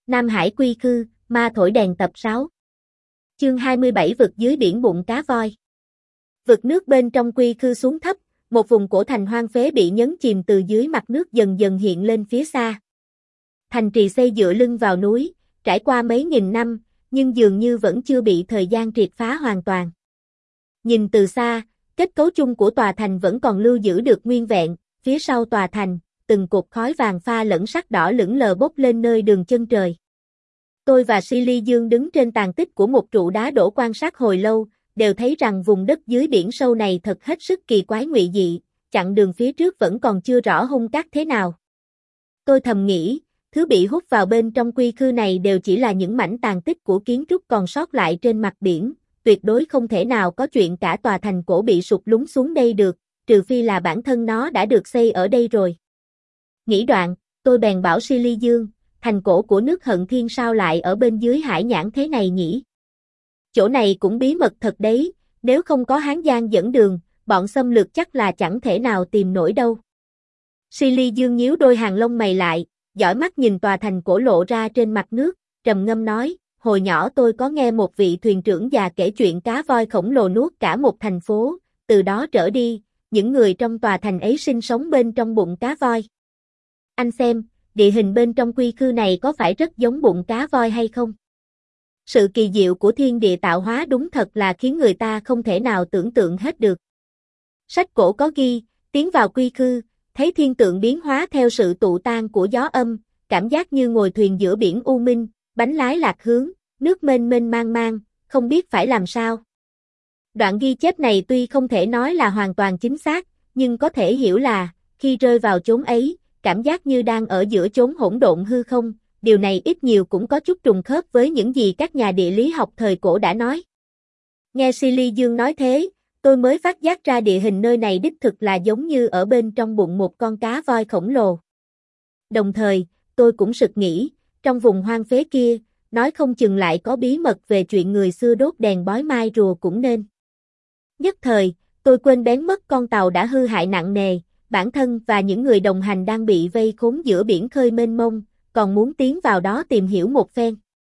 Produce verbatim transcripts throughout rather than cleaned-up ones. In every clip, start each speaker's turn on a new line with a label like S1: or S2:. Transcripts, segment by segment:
S1: Nam Hải quy khư, ma thổi đèn tập sáu. Chương hai mươi bảy vực dưới biển bụng cá voi. Vực nước bên trong quy khư xuống thấp, một vùng cổ thành hoang phế bị nhấn chìm từ dưới mặt nước dần dần hiện lên phía xa. Thành trì xây dựa lưng vào núi, trải qua mấy nghìn năm, nhưng dường như vẫn chưa bị thời gian triệt phá hoàn toàn. Nhìn từ xa, kết cấu chung của tòa thành vẫn còn lưu giữ được nguyên vẹn, phía sau tòa thành, từng cột khói vàng pha lẫn sắc đỏ lững lờ bốc lên nơi đường chân trời. Tôi và Silly Dương đứng trên tàn tích của một trụ đá đổ quan sát hồi lâu, đều thấy rằng vùng đất dưới biển sâu này thật hết sức kỳ quái ngụy dị, chặng đường phía trước vẫn còn chưa rõ hung cát thế nào. Tôi thầm nghĩ, thứ bị hút vào bên trong quy khư này đều chỉ là những mảnh tàn tích của kiến trúc còn sót lại trên mặt biển, tuyệt đối không thể nào có chuyện cả tòa thành cổ bị sụp lún xuống đây được, trừ phi là bản thân nó đã được xây ở đây rồi. Nghĩ đoạn, tôi bèn bảo Silly Dương, thành cổ của nước Hận Thiên sao lại ở bên dưới hải nhãn thế này nhỉ? Chỗ này cũng bí mật thật đấy, nếu không có Hán Giang dẫn đường, bọn xâm lược chắc là chẳng thể nào tìm nổi đâu. Silly Dương nhíu đôi hàng lông mày lại, dõi mắt nhìn tòa thành cổ lộ ra trên mặt nước, trầm ngâm nói, hồi nhỏ tôi có nghe một vị thuyền trưởng già kể chuyện cá voi khổng lồ nuốt cả một thành phố, từ đó trở đi, những người trong tòa thành ấy sinh sống bên trong bụng cá voi. Anh xem, địa hình bên trong quy khư này có phải rất giống bụng cá voi hay không? Sự kỳ diệu của thiên địa tạo hóa đúng thật là khiến người ta không thể nào tưởng tượng hết được. Sách cổ có ghi, tiến vào quy khư, thấy thiên tượng biến hóa theo sự tụ tan của gió âm, cảm giác như ngồi thuyền giữa biển u minh, bánh lái lạc hướng, nước mênh mênh mang mang, không biết phải làm sao. Đoạn ghi chép này tuy không thể nói là hoàn toàn chính xác, nhưng có thể hiểu là, khi rơi vào chốn ấy, cảm giác như đang ở giữa chốn hỗn độn hư không, điều này ít nhiều cũng có chút trùng khớp với những gì các nhà địa lý học thời cổ đã nói. Nghe Silly Dương nói thế, tôi mới phát giác ra địa hình nơi này đích thực là giống như ở bên trong bụng một con cá voi khổng lồ. Đồng thời, tôi cũng sực nghĩ, trong vùng hoang phế kia, nói không chừng lại có bí mật về chuyện người xưa đốt đèn bói mai rùa cũng nên. Nhất thời, tôi quên bén mất con tàu đã hư hại nặng nề, bản thân và những người đồng hành đang bị vây khốn giữa biển khơi mênh mông, còn muốn tiến vào đó tìm hiểu một phen.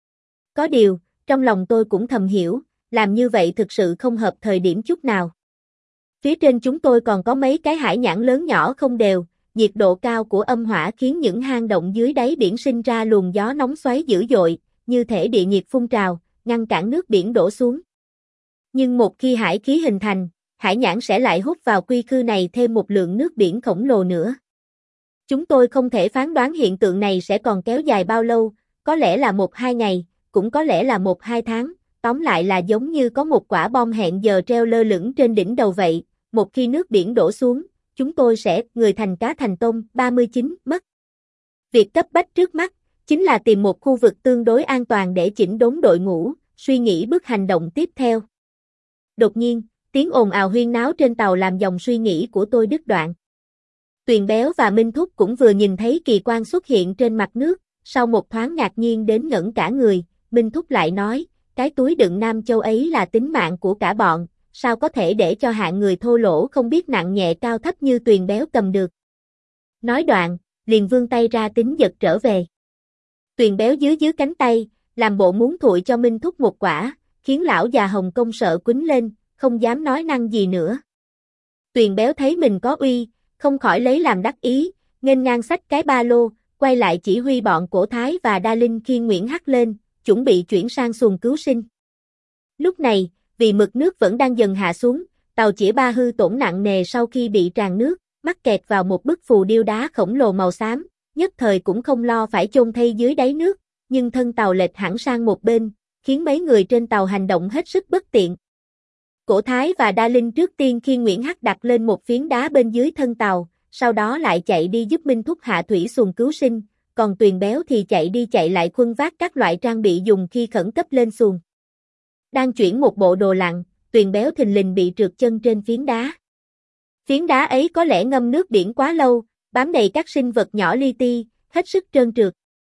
S1: Có điều, trong lòng tôi cũng thầm hiểu, làm như vậy thực sự không hợp thời điểm chút nào. Phía trên chúng tôi còn có mấy cái hải nhãn lớn nhỏ không đều, nhiệt độ cao của âm hỏa khiến những hang động dưới đáy biển sinh ra luồng gió nóng xoáy dữ dội, như thể địa nhiệt phun trào, ngăn cản nước biển đổ xuống. Nhưng một khi hải khí hình thành, hải nhãn sẽ lại hút vào quy khư này thêm một lượng nước biển khổng lồ nữa. Chúng tôi không thể phán đoán hiện tượng này sẽ còn kéo dài bao lâu, có lẽ là một hai ngày, cũng có lẽ là một hai tháng, tóm lại là giống như có một quả bom hẹn giờ treo lơ lửng trên đỉnh đầu vậy, một khi nước biển đổ xuống, chúng tôi sẽ người thành cá thành tôm, ba mươi chín, mất. Việc cấp bách trước mắt, chính là tìm một khu vực tương đối an toàn để chỉnh đốn đội ngũ, suy nghĩ bước hành động tiếp theo. Đột nhiên, tiếng ồn ào huyên náo trên tàu làm dòng suy nghĩ của tôi đứt đoạn. Tuyền Béo và Minh Thúc cũng vừa nhìn thấy kỳ quan xuất hiện trên mặt nước, sau một thoáng ngạc nhiên đến ngẩn cả người, Minh Thúc lại nói, cái túi đựng Nam Châu ấy là tính mạng của cả bọn, sao có thể để cho hạng người thô lỗ không biết nặng nhẹ cao thấp như Tuyền Béo cầm được. Nói đoạn, liền vươn tay ra tính giật trở về. Tuyền Béo dưới dưới cánh tay, làm bộ muốn thụi cho Minh Thúc một quả, khiến lão già Hồng Công sợ quýnh lên, không dám nói năng gì nữa. Tuyền Béo thấy mình có uy, không khỏi lấy làm đắc ý, nghênh ngang xách cái ba lô, quay lại chỉ huy bọn Cổ Thái và Đa Linh khiêng Nguyễn Hắc lên, chuẩn bị chuyển sang xuồng cứu sinh. Lúc này, vì mực nước vẫn đang dần hạ xuống, tàu Chĩa Ba hư tổn nặng nề sau khi bị tràn nước, mắc kẹt vào một bức phù điêu đá khổng lồ màu xám, nhất thời cũng không lo phải chôn thây dưới đáy nước, nhưng thân tàu lệch hẳn sang một bên, khiến mấy người trên tàu hành động hết sức bất tiện. Cổ Thái và Đa Linh trước tiên khi Nguyễn Hắc đặt lên một phiến đá bên dưới thân tàu, sau đó lại chạy đi giúp Minh Thúc hạ thủy xuồng cứu sinh, còn Tuyền Béo thì chạy đi chạy lại khuân vác các loại trang bị dùng khi khẩn cấp lên xuồng. Đang chuyển một bộ đồ lặn, Tuyền Béo thình lình bị trượt chân trên phiến đá. Phiến đá ấy có lẽ ngâm nước biển quá lâu, bám đầy các sinh vật nhỏ li ti, hết sức trơn trượt.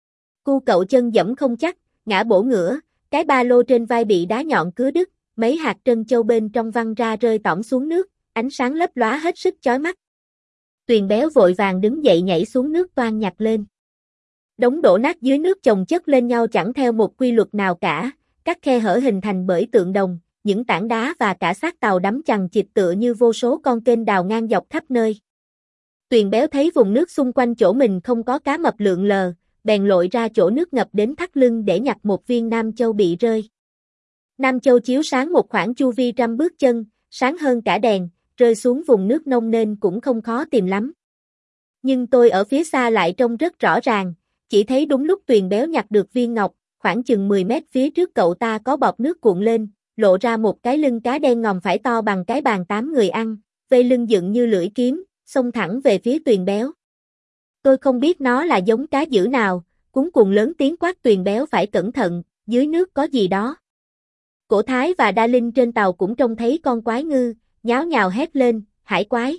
S1: Cu cậu chân giẫm không chắc, ngã bổ ngửa, cái ba lô trên vai bị đá nhọn cứa đứt, mấy hạt trân châu bên trong văng ra rơi tõm xuống nước, ánh sáng lấp lóa hết sức chói mắt. Tuyền Béo vội vàng đứng dậy nhảy xuống nước toan nhặt lên. Đống đổ nát dưới nước chồng chất lên nhau chẳng theo một quy luật nào cả, các khe hở hình thành bởi tượng đồng, những tảng đá và cả xác tàu đắm chằng chịt tựa như vô số con kênh đào ngang dọc khắp nơi. Tuyền béo thấy vùng nước xung quanh chỗ mình không có cá mập lượn lờ, bèn lội ra chỗ nước ngập đến thắt lưng để nhặt một viên nam châu bị rơi. Nam châu chiếu sáng một khoảng chu vi trăm bước chân, sáng hơn cả đèn, rơi xuống vùng nước nông nên cũng không khó tìm lắm. Nhưng tôi ở phía xa lại trông rất rõ ràng, chỉ thấy đúng lúc Tuyền béo nhặt được viên ngọc, khoảng chừng mười mét phía trước cậu ta có bọt nước cuộn lên, lộ ra một cái lưng cá đen ngòm phải to bằng cái bàn tám người ăn, vây lưng dựng như lưỡi kiếm, xông thẳng về phía Tuyền béo. Tôi không biết nó là giống cá dữ nào, cuống cuồng lớn tiếng quát Tuyền béo phải cẩn thận, dưới nước có gì đó. Cổ Thái và Đa Linh trên tàu cũng trông thấy con quái ngư, nháo nhào hét lên, hải quái.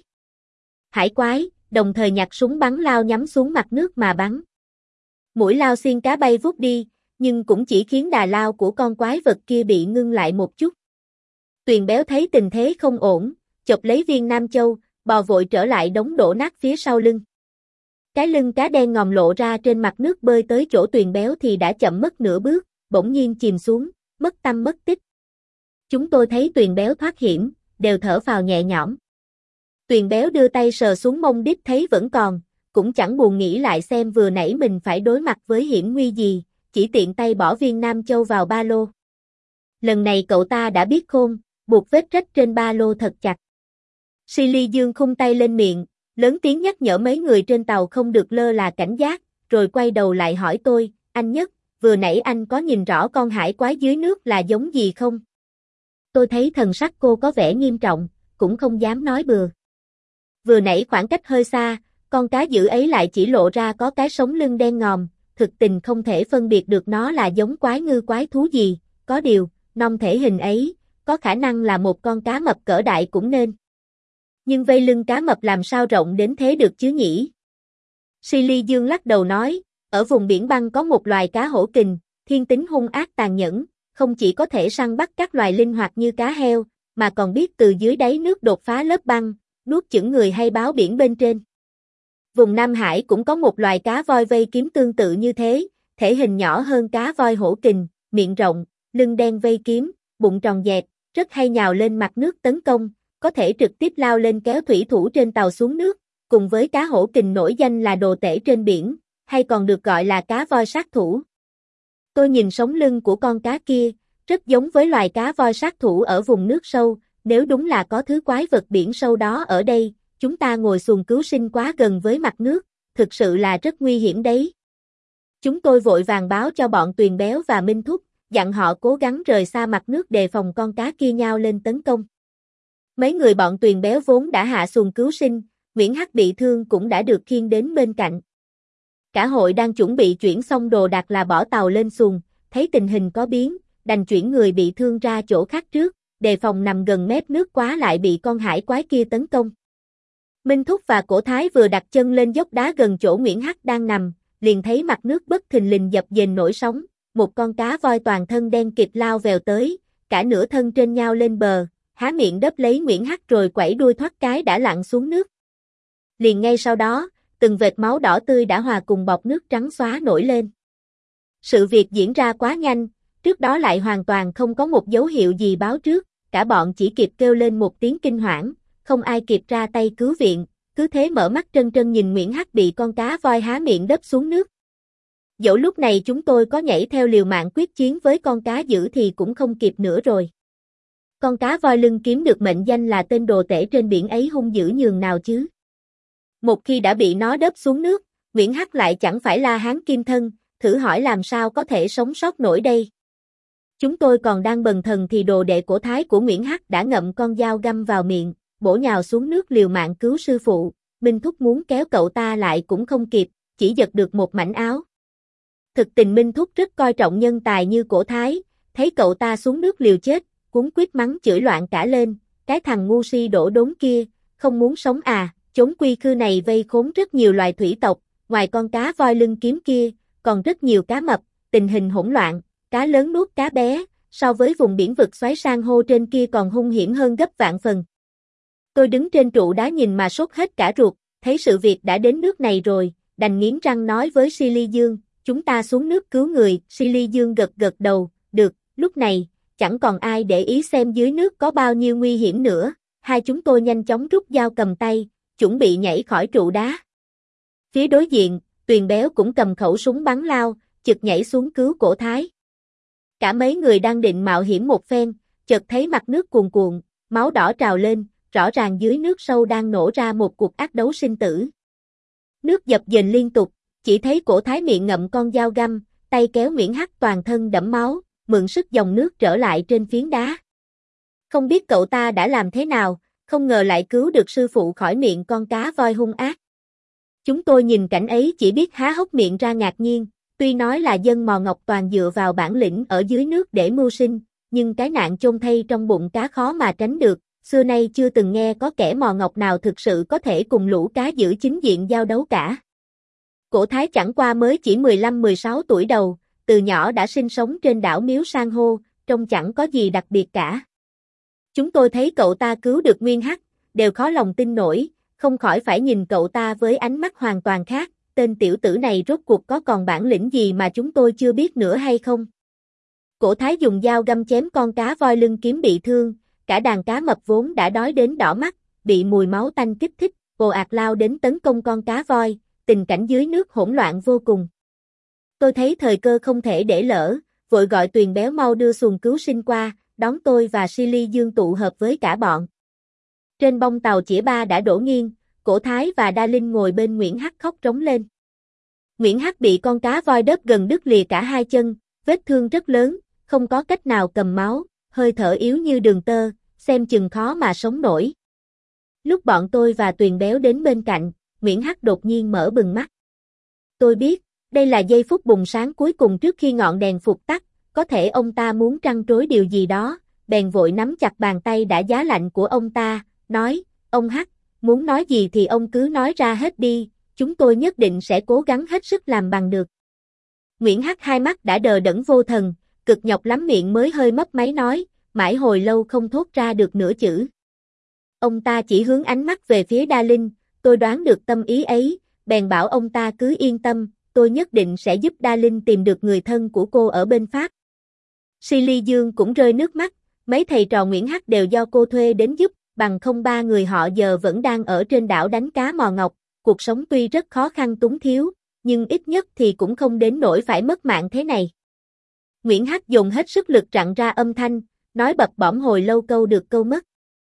S1: Hải quái, đồng thời nhặt súng bắn lao nhắm xuống mặt nước mà bắn. Mũi lao xiên cá bay vút đi, nhưng cũng chỉ khiến đà lao của con quái vật kia bị ngưng lại một chút. Tuyền béo thấy tình thế không ổn, chộp lấy viên nam châu, bò vội trở lại đống đổ nát phía sau lưng. Cái lưng cá đen ngòm lộ ra trên mặt nước bơi tới chỗ Tuyền béo thì đã chậm mất nửa bước, bỗng nhiên chìm xuống, mất tăm mất tích. Chúng tôi thấy Tuyền béo thoát hiểm, đều thở phào nhẹ nhõm. Tuyền béo đưa tay sờ xuống mông đít thấy vẫn còn, cũng chẳng buồn nghĩ lại xem vừa nãy mình phải đối mặt với hiểm nguy gì, chỉ tiện tay bỏ viên nam châu vào ba lô. Lần này cậu ta đã biết khôn, buộc vết rách trên ba lô thật chặt. Silly Dương khung tay lên miệng, lớn tiếng nhắc nhở mấy người trên tàu không được lơ là cảnh giác, rồi quay đầu lại hỏi tôi, anh Nhất, vừa nãy anh có nhìn rõ con hải quái dưới nước là giống gì không? Tôi thấy thần sắc cô có vẻ nghiêm trọng, cũng không dám nói bừa. Vừa nãy khoảng cách hơi xa, con cá dữ ấy lại chỉ lộ ra có cái sống lưng đen ngòm, thực tình không thể phân biệt được nó là giống quái ngư quái thú gì, có điều, non thể hình ấy, có khả năng là một con cá mập cỡ đại cũng nên. Nhưng vây lưng cá mập làm sao rộng đến thế được chứ nhỉ? Silly Dương lắc đầu nói, ở vùng biển băng có một loài cá hổ kình, thiên tính hung ác tàn nhẫn, không chỉ có thể săn bắt các loài linh hoạt như cá heo, mà còn biết từ dưới đáy nước đột phá lớp băng, nuốt chửng người hay báo biển bên trên. Vùng Nam Hải cũng có một loài cá voi vây kiếm tương tự như thế, thể hình nhỏ hơn cá voi hổ kình, miệng rộng, lưng đen vây kiếm, bụng tròn dẹt, rất hay nhào lên mặt nước tấn công, có thể trực tiếp lao lên kéo thủy thủ trên tàu xuống nước, cùng với cá hổ kình nổi danh là đồ tể trên biển, hay còn được gọi là cá voi sát thủ. Tôi nhìn sống lưng của con cá kia, rất giống với loài cá voi sát thủ ở vùng nước sâu, nếu đúng là có thứ quái vật biển sâu đó ở đây, chúng ta ngồi xuồng cứu sinh quá gần với mặt nước, thực sự là rất nguy hiểm đấy. Chúng tôi vội vàng báo cho bọn Tuyền béo và Minh Thúc, dặn họ cố gắng rời xa mặt nước đề phòng con cá kia nhao lên tấn công. Mấy người bọn Tuyền béo vốn đã hạ xuồng cứu sinh, Nguyễn Hắc bị thương cũng đã được khiêng đến bên cạnh. Cả hội đang chuẩn bị chuyển xong đồ đạc là bỏ tàu lên xuồng, thấy tình hình có biến, đành chuyển người bị thương ra chỗ khác trước, đề phòng nằm gần mép nước quá lại bị con hải quái kia tấn công. Minh Thúc và Cổ Thái vừa đặt chân lên dốc đá gần chỗ Nguyễn Hắc đang nằm, liền thấy mặt nước bất thình lình dập dềnh nổi sóng, một con cá voi toàn thân đen kịt lao vèo tới, cả nửa thân trên nhao lên bờ, há miệng đớp lấy Nguyễn Hắc rồi quẩy đuôi thoát cái đã lặn xuống nước. Liền ngay sau đó, từng vệt máu đỏ tươi đã hòa cùng bọt nước trắng xóa nổi lên. Sự việc diễn ra quá nhanh, trước đó lại hoàn toàn không có một dấu hiệu gì báo trước, cả bọn chỉ kịp kêu lên một tiếng kinh hoảng, không ai kịp ra tay cứu viện, cứ thế mở mắt trân trân nhìn Nguyễn Hắc bị con cá voi há miệng đớp xuống nước. Dẫu lúc này chúng tôi có nhảy theo liều mạng quyết chiến với con cá dữ thì cũng không kịp nữa rồi. Con cá voi lưng kiếm được mệnh danh là tên đồ tể trên biển ấy hung dữ nhường nào chứ. Một khi đã bị nó đớp xuống nước, Nguyễn Hắc lại chẳng phải là hán kim thân, thử hỏi làm sao có thể sống sót nổi đây. Chúng tôi còn đang bần thần thì đồ đệ Cổ Thái của Nguyễn Hắc đã ngậm con dao găm vào miệng, bổ nhào xuống nước liều mạng cứu sư phụ, Minh Thúc muốn kéo cậu ta lại cũng không kịp, chỉ giật được một mảnh áo. Thực tình Minh Thúc rất coi trọng nhân tài như Cổ Thái, thấy cậu ta xuống nước liều chết, cuống quýt mắng chửi loạn cả lên, cái thằng ngu si đổ đốn kia, không muốn sống à, chốn quy khư này vây khốn rất nhiều loài thủy tộc, ngoài con cá voi lưng kiếm kia, còn rất nhiều cá mập, tình hình hỗn loạn, cá lớn nuốt cá bé, so với vùng biển vực xoáy san hô trên kia còn hung hiểm hơn gấp vạn phần. Tôi đứng trên trụ đá nhìn mà sốt hết cả ruột, thấy sự việc đã đến nước này rồi, đành nghiến răng nói với Silly Dương, chúng ta xuống nước cứu người, Silly Dương gật gật đầu, được, lúc này, chẳng còn ai để ý xem dưới nước có bao nhiêu nguy hiểm nữa, hai chúng tôi nhanh chóng rút dao cầm tay, chuẩn bị nhảy khỏi trụ đá. Phía đối diện, Tuyền Béo cũng cầm khẩu súng bắn lao, chực nhảy xuống cứu cổ Thái. Cả mấy người đang định mạo hiểm một phen, chợt thấy mặt nước cuồn cuộn, máu đỏ trào lên, rõ ràng dưới nước sâu đang nổ ra một cuộc ác đấu sinh tử. Nước dập dềnh liên tục, chỉ thấy cổ Thái miệng ngậm con dao găm, tay kéo Nguyễn Hắc toàn thân đẫm máu, mượn sức dòng nước trở lại trên phiến đá. Không biết cậu ta đã làm thế nào, không ngờ lại cứu được sư phụ khỏi miệng con cá voi hung ác. Chúng tôi nhìn cảnh ấy chỉ biết há hốc miệng ra ngạc nhiên, tuy nói là dân Mò Ngọc toàn dựa vào bản lĩnh ở dưới nước để mưu sinh, nhưng cái nạn chôn thây trong bụng cá khó mà tránh được, xưa nay chưa từng nghe có kẻ Mò Ngọc nào thực sự có thể cùng lũ cá giữ chính diện giao đấu cả. Cổ Thái chẳng qua mới chỉ mười lăm mười sáu tuổi đầu, từ nhỏ đã sinh sống trên đảo Miếu San hô, trông chẳng có gì đặc biệt cả. Chúng tôi thấy cậu ta cứu được Nguyên Hắc, đều khó lòng tin nổi, không khỏi phải nhìn cậu ta với ánh mắt hoàn toàn khác, tên tiểu tử này rốt cuộc có còn bản lĩnh gì mà chúng tôi chưa biết nữa hay không? Cổ Thái dùng dao găm chém con cá voi lưng kiếm bị thương, cả đàn cá mập vốn đã đói đến đỏ mắt, bị mùi máu tanh kích thích, ồ ạt lao đến tấn công con cá voi, tình cảnh dưới nước hỗn loạn vô cùng. Tôi thấy thời cơ không thể để lỡ, vội gọi Tuyền Béo mau đưa xuồng cứu sinh qua, đón tôi và Silly Dương tụ hợp với cả bọn. Trên bông tàu chĩa ba đã đổ nghiêng, Cổ Thái và Đa Linh ngồi bên Nguyễn Hắc khóc trống lên. Nguyễn Hắc bị con cá voi đớp gần đứt lìa cả hai chân, vết thương rất lớn, không có cách nào cầm máu, hơi thở yếu như đường tơ, xem chừng khó mà sống nổi. Lúc bọn tôi và Tuyền Béo đến bên cạnh, Nguyễn Hắc đột nhiên mở bừng mắt. Tôi biết, đây là giây phút bùng sáng cuối cùng trước khi ngọn đèn phục tắt, có thể ông ta muốn trăn trối điều gì đó, bèn vội nắm chặt bàn tay đã giá lạnh của ông ta, nói, ông Hắc, muốn nói gì thì ông cứ nói ra hết đi, chúng tôi nhất định sẽ cố gắng hết sức làm bằng được. Nguyễn Hắc hai mắt đã đờ đẫn vô thần, cực nhọc lắm miệng mới hơi mấp máy nói, mãi hồi lâu không thốt ra được nửa chữ. Ông ta chỉ hướng ánh mắt về phía Đa Linh, tôi đoán được tâm ý ấy, bèn bảo ông ta cứ yên tâm, tôi nhất định sẽ giúp Đa Linh tìm được người thân của cô ở bên Pháp. Silly Dương cũng rơi nước mắt, mấy thầy trò Nguyễn Hắc đều do cô thuê đến giúp, bằng không ba người họ giờ vẫn đang ở trên đảo đánh cá Mò Ngọc, cuộc sống tuy rất khó khăn túng thiếu, nhưng ít nhất thì cũng không đến nỗi phải mất mạng thế này. Nguyễn Hắc dùng hết sức lực rặn ra âm thanh, nói bập bõm hồi lâu câu được câu mất.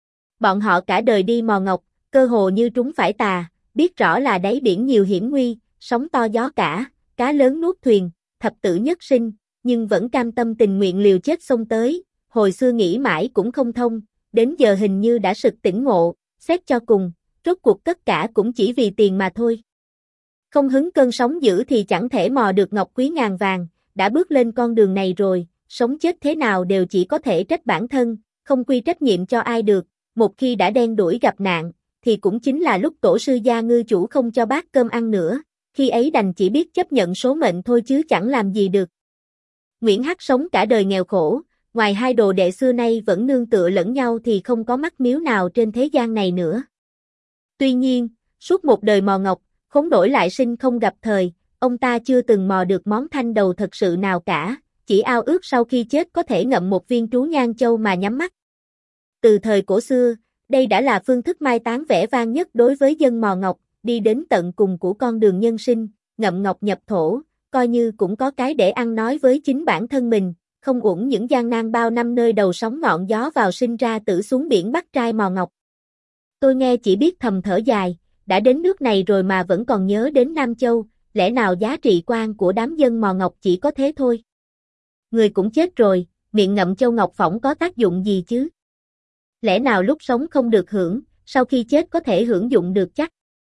S1: Bọn họ cả đời đi Mò Ngọc, cơ hồ như trúng phải tà, biết rõ là đáy biển nhiều hiểm nguy, sóng to gió cả, cá lớn nuốt thuyền, thập tử nhất sinh, nhưng vẫn cam tâm tình nguyện liều chết xông tới, hồi xưa nghĩ mãi cũng không thông, đến giờ hình như đã sực tỉnh ngộ, xét cho cùng, rốt cuộc tất cả cũng chỉ vì tiền mà thôi. Không hứng cơn sóng dữ thì chẳng thể mò được ngọc quý ngàn vàng, đã bước lên con đường này rồi, sống chết thế nào đều chỉ có thể trách bản thân, không quy trách nhiệm cho ai được, một khi đã đen đuổi gặp nạn, thì cũng chính là lúc tổ sư gia ngư chủ không cho bát cơm ăn nữa, khi ấy đành chỉ biết chấp nhận số mệnh thôi chứ chẳng làm gì được. Nguyễn Hắc sống cả đời nghèo khổ, ngoài hai đồ đệ xưa nay vẫn nương tựa lẫn nhau thì không có mắc miếu nào trên thế gian này nữa. Tuy nhiên, suốt một đời mò ngọc, khốn đổi lại sinh không gặp thời, ông ta chưa từng mò được món thanh đầu thật sự nào cả, chỉ ao ước sau khi chết có thể ngậm một viên trú nhan châu mà nhắm mắt. Từ thời cổ xưa, đây đã là phương thức mai táng vẻ vang nhất đối với dân mò ngọc, đi đến tận cùng của con đường nhân sinh, ngậm ngọc nhập thổ, coi như cũng có cái để ăn nói với chính bản thân mình, không uổng những gian nan bao năm nơi đầu sóng ngọn gió vào sinh ra tử xuống biển bắt trai mò ngọc. Tôi nghe chỉ biết thầm thở dài, đã đến nước này rồi mà vẫn còn nhớ đến Nam Châu, lẽ nào giá trị quan của đám dân mò ngọc chỉ có thế thôi? Người cũng chết rồi, miệng ngậm châu ngọc phỏng có tác dụng gì chứ? Lẽ nào lúc sống không được hưởng, sau khi chết có thể hưởng dụng được chắc?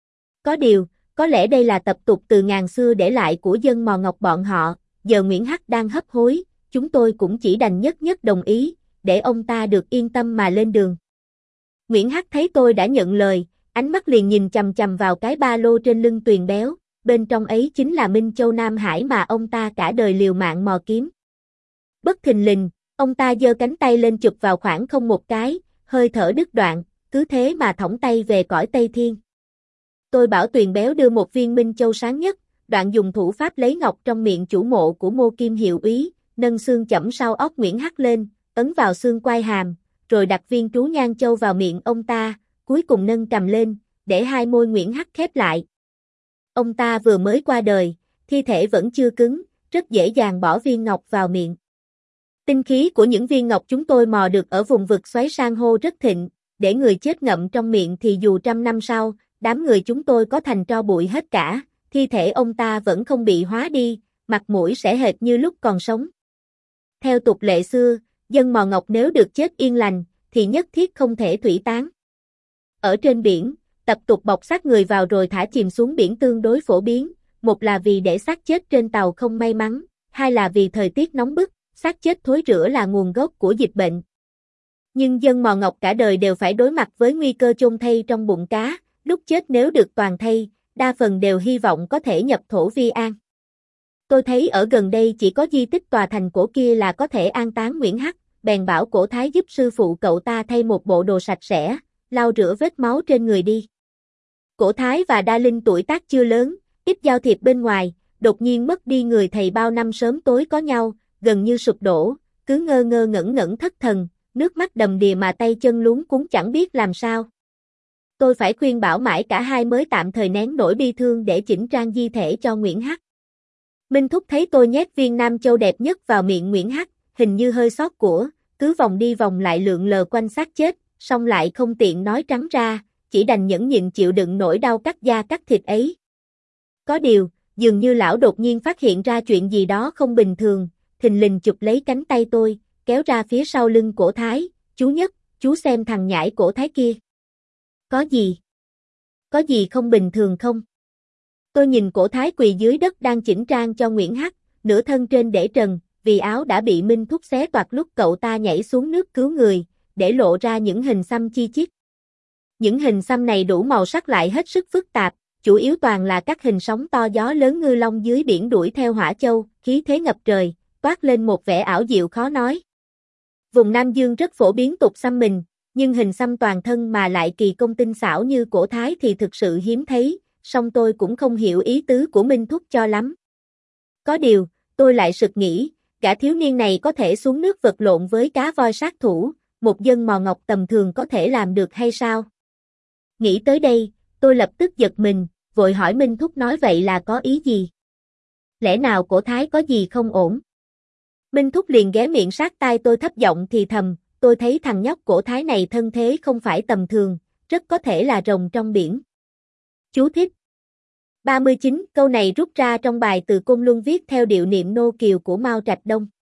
S1: Có điều, có lẽ đây là tập tục từ ngàn xưa để lại của dân mò ngọc bọn họ, giờ Nguyễn Hắc đang hấp hối, chúng tôi cũng chỉ đành nhất nhất đồng ý, để ông ta được yên tâm mà lên đường. Nguyễn Hắc thấy tôi đã nhận lời, ánh mắt liền nhìn chằm chằm vào cái ba lô trên lưng Tuyền Béo, bên trong ấy chính là Minh Châu Nam Hải mà ông ta cả đời liều mạng mò kiếm. Bất thình lình, ông ta giơ cánh tay lên chụp vào khoảng không một cái, hơi thở đứt đoạn, cứ thế mà thõng tay về cõi Tây Thiên. Tôi bảo Tuyền Béo đưa một viên Minh Châu sáng nhất, đoạn dùng thủ pháp lấy ngọc trong miệng chủ mộ của Mô Kim hiệu úy, nâng xương chẩm sau óc Nguyễn Hắc lên, ấn vào xương quai hàm, rồi đặt viên trú nhang châu vào miệng ông ta, cuối cùng nâng cầm lên, để hai môi Nguyễn Hắc khép lại. Ông ta vừa mới qua đời, thi thể vẫn chưa cứng, rất dễ dàng bỏ viên ngọc vào miệng. Tinh khí của những viên ngọc chúng tôi mò được ở vùng vực xoáy san hô rất thịnh, để người chết ngậm trong miệng thì dù trăm năm sau, đám người chúng tôi có thành tro bụi hết cả, thi thể ông ta vẫn không bị hóa đi, mặt mũi sẽ hệt như lúc còn sống. Theo tục lệ xưa, dân mò ngọc nếu được chết yên lành, thì nhất thiết không thể thủy táng. Ở trên biển, tập tục bọc xác người vào rồi thả chìm xuống biển tương đối phổ biến, một là vì để xác chết trên tàu không may mắn, hai là vì thời tiết nóng bức, xác chết thối rữa là nguồn gốc của dịch bệnh. Nhưng dân mò ngọc cả đời đều phải đối mặt với nguy cơ chôn thây trong bụng cá, lúc chết nếu được toàn thây, đa phần đều hy vọng có thể nhập thổ vi an. Tôi thấy ở gần đây chỉ có di tích tòa thành cổ kia là có thể an táng Nguyễn Hắc, bèn bảo cổ thái giúp sư phụ cậu ta thay một bộ đồ sạch sẽ, lau rửa vết máu trên người đi. Cổ thái và Đa Linh tuổi tác chưa lớn, ít giao thiệp bên ngoài, đột nhiên mất đi người thầy bao năm sớm tối có nhau, gần như sụp đổ, cứ ngơ ngơ ngẩn ngẩn thất thần, nước mắt đầm đìa mà tay chân luống cuống chẳng biết làm sao. Tôi phải khuyên bảo mãi cả hai mới tạm thời nén nỗi bi thương để chỉnh trang di thể cho Nguyễn Hắc. Minh Thúc thấy tôi nhét viên nam châu đẹp nhất vào miệng Nguyễn Hắc, hình như hơi xót của, cứ vòng đi vòng lại lượn lờ quanh xác chết, song lại không tiện nói trắng ra, chỉ đành nhẫn nhịn chịu đựng nỗi đau cắt da cắt thịt ấy. Có điều, dường như lão đột nhiên phát hiện ra chuyện gì đó không bình thường, thình lình chụp lấy cánh tay tôi, kéo ra phía sau lưng cổ thái, chú Nhất, chú xem thằng nhãi cổ thái kia. Có gì? Có gì không bình thường không? Tôi nhìn cổ thái quỳ dưới đất đang chỉnh trang cho Nguyễn Hắc, nửa thân trên để trần, vì áo đã bị Minh Thúc xé toạc lúc cậu ta nhảy xuống nước cứu người, để lộ ra những hình xăm chi chít. Những hình xăm này đủ màu sắc lại hết sức phức tạp, chủ yếu toàn là các hình sóng to gió lớn ngư long dưới biển đuổi theo hỏa châu, khí thế ngập trời, toát lên một vẻ ảo diệu khó nói. Vùng Nam Dương rất phổ biến tục xăm mình, nhưng hình xăm toàn thân mà lại kỳ công tinh xảo như cổ thái thì thực sự hiếm thấy, song tôi cũng không hiểu ý tứ của Minh Thúc cho lắm. Có điều, tôi lại sực nghĩ, gã thiếu niên này có thể xuống nước vật lộn với cá voi sát thủ, một dân mò ngọc tầm thường có thể làm được hay sao? Nghĩ tới đây, tôi lập tức giật mình, vội hỏi Minh Thúc nói vậy là có ý gì? Lẽ nào cổ thái có gì không ổn? Minh Thúc liền ghé miệng sát tai tôi thấp giọng thì thầm, tôi thấy thằng nhóc cổ thái này thân thế không phải tầm thường, rất có thể là rồng trong biển. Chú thích. ba mươi chín câu này rút ra trong bài từ Côn Luân viết theo điệu niệm nô kiều của Mao Trạch Đông.